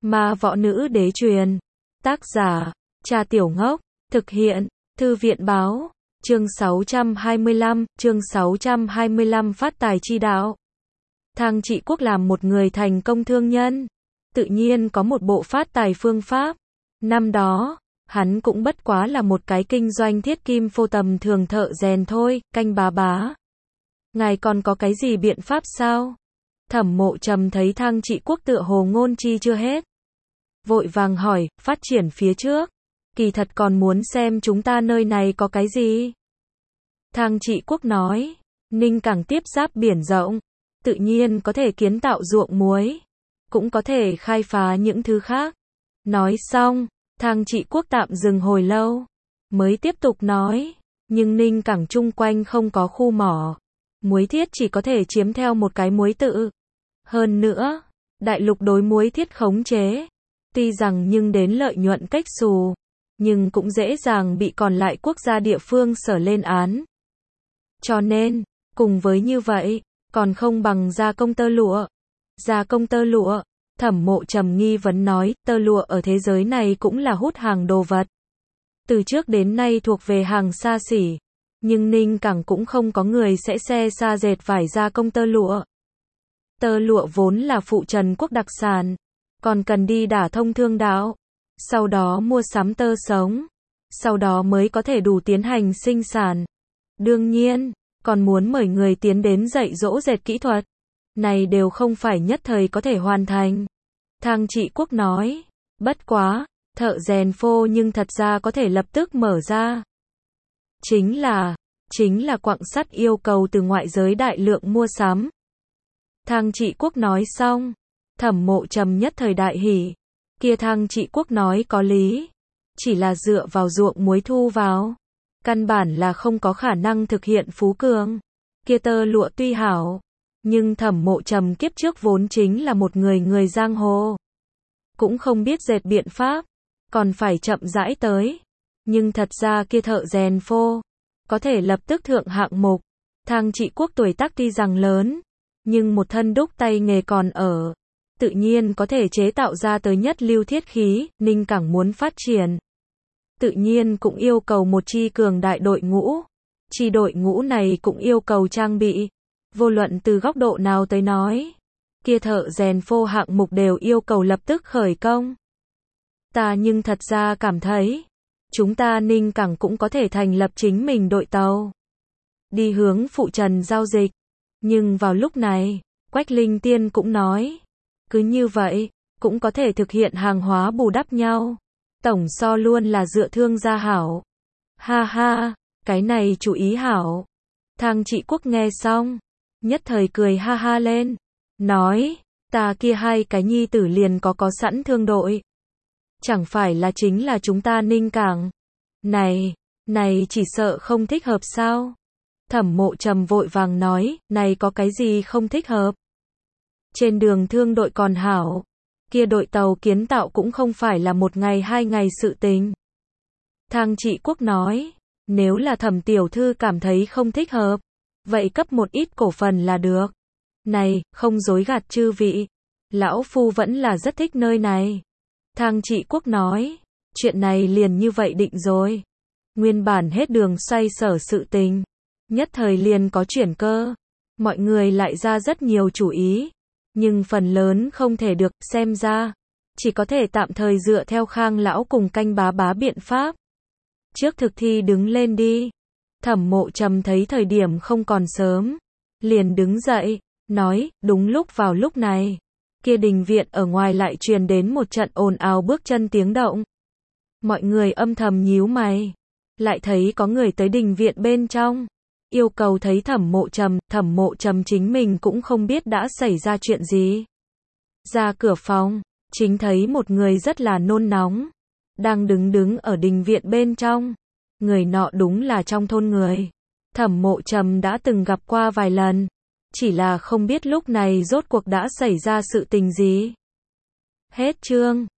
Ma võ nữ đế truyền. Tác giả, Trà Tiểu Ngốc. Thực hiện, Thư viện báo. Chương 625 phát tài chi đạo. Thang Trị Quốc làm một người thành công thương nhân, tự nhiên có một bộ phát tài phương pháp. Năm đó, hắn cũng bất quá là một cái kinh doanh thiết kim phô tầm thường thợ rèn thôi. Canh bá bá, ngài còn có cái gì biện pháp sao? Thẩm Mộ Trầm thấy Thang Trị Quốc tựa hồ ngôn chi chưa hết, vội vàng hỏi, phát triển phía trước, kỳ thật còn muốn xem chúng ta nơi này có cái gì. Thang Trị Quốc nói, Ninh Cảng tiếp giáp biển rộng, tự nhiên có thể kiến tạo ruộng muối, cũng có thể khai phá những thứ khác. Nói xong, Thang Trị Quốc tạm dừng hồi lâu, mới tiếp tục nói, nhưng Ninh Cảng chung quanh không có khu mỏ, muối thiết chỉ có thể chiếm theo một cái muối tự. Hơn nữa, đại lục đối muối thiết khống chế, tuy rằng nhưng đến lợi nhuận cách xù, nhưng cũng dễ dàng bị còn lại quốc gia địa phương sở lên án. Cho nên, cùng với như vậy, còn không bằng gia công tơ lụa. Gia công tơ lụa, Thẩm Mộ Trầm nghi vấn nói, tơ lụa ở thế giới này cũng là hút hàng đồ vật. Từ trước đến nay thuộc về hàng xa xỉ, nhưng Ninh Cảng cũng không có người sẽ xe xa dệt vải gia công tơ lụa. Tơ lụa vốn là phụ trần quốc đặc sản, còn cần đi đả thông thương đạo, sau đó mua sắm tơ sống, sau đó mới có thể đủ tiến hành sinh sản. Đương nhiên, còn muốn mời người tiến đến dạy dỗ dệt kỹ thuật, này đều không phải nhất thời có thể hoàn thành. Thang Trị Quốc nói, bất quá, thợ rèn phô nhưng thật ra có thể lập tức mở ra. Chính là quặng sắt yêu cầu từ ngoại giới đại lượng mua sắm. Thang Trị Quốc nói xong, Thẩm Mộ Trầm nhất thời đại hỉ. Kia Thang Trị Quốc nói có lý, chỉ là dựa vào ruộng muối thu vào, căn bản là không có khả năng thực hiện phú cường. Kia tơ lụa tuy hảo, nhưng Thẩm Mộ Trầm kiếp trước vốn chính là một người giang hồ, cũng không biết dệt biện pháp, còn phải chậm rãi tới. Nhưng thật ra kia thợ rèn phô, có thể lập tức thượng hạng mục. Thang Trị Quốc tuổi tác tuy rằng lớn, nhưng một thân đúc tay nghề còn ở, tự nhiên có thể chế tạo ra tới nhất lưu thiết khí. Ninh Cảng muốn phát triển, tự nhiên cũng yêu cầu một chi cường đại đội ngũ. Chi đội ngũ này cũng yêu cầu trang bị. Vô luận từ góc độ nào tới nói, kia thợ rèn phô hạng mục đều yêu cầu lập tức khởi công. Ta nhưng thật ra cảm thấy, chúng ta Ninh Cảng cũng có thể thành lập chính mình đội tàu, đi hướng phụ trần giao dịch. Nhưng vào lúc này, Quách Linh Tiên cũng nói, cứ như vậy, cũng có thể thực hiện hàng hóa bù đắp nhau. Tổng so luôn là dựa thương gia hảo. Ha ha, cái này chủ ý hảo. Thang Trị Quốc nghe xong, nhất thời cười ha ha lên, nói, ta kia hai cái nhi tử liền có sẵn thương đội. Chẳng phải là chính là chúng ta Ninh Cảng. Này chỉ sợ không thích hợp sao? Thẩm Mộ Trầm vội vàng nói, này có cái gì không thích hợp? Trên đường thương đội còn hảo, kia đội tàu kiến tạo cũng không phải là một ngày hai ngày sự tình. Thang Trị Quốc nói, nếu là Thẩm tiểu thư cảm thấy không thích hợp, vậy cấp một ít cổ phần là được. Này, không dối gạt chư vị, lão phu vẫn là rất thích nơi này. Thang Trị Quốc nói, chuyện này liền như vậy định rồi. Nguyên bản hết đường xoay sở sự tình, nhất thời liền có chuyển cơ. Mọi người lại ra rất nhiều chủ ý, nhưng phần lớn không thể được, xem ra chỉ có thể tạm thời dựa theo Khang lão cùng Canh bá bá biện pháp. Trước thực thi đứng lên đi. Thẩm Mộ Trầm thấy thời điểm không còn sớm, liền đứng dậy, nói, đúng lúc vào lúc này, kia đình viện ở ngoài lại truyền đến một trận ồn ào bước chân tiếng động. Mọi người âm thầm nhíu mày, lại thấy có người tới đình viện bên trong, yêu cầu thấy Thẩm Mộ Trầm. Thẩm Mộ Trầm chính mình cũng không biết đã xảy ra chuyện gì. Ra cửa phòng, chính thấy một người rất là nôn nóng, đang đứng ở đình viện bên trong. Người nọ đúng là trong thôn người Thẩm Mộ Trầm đã từng gặp qua vài lần, chỉ là không biết lúc này rốt cuộc đã xảy ra sự tình gì. Hết chương.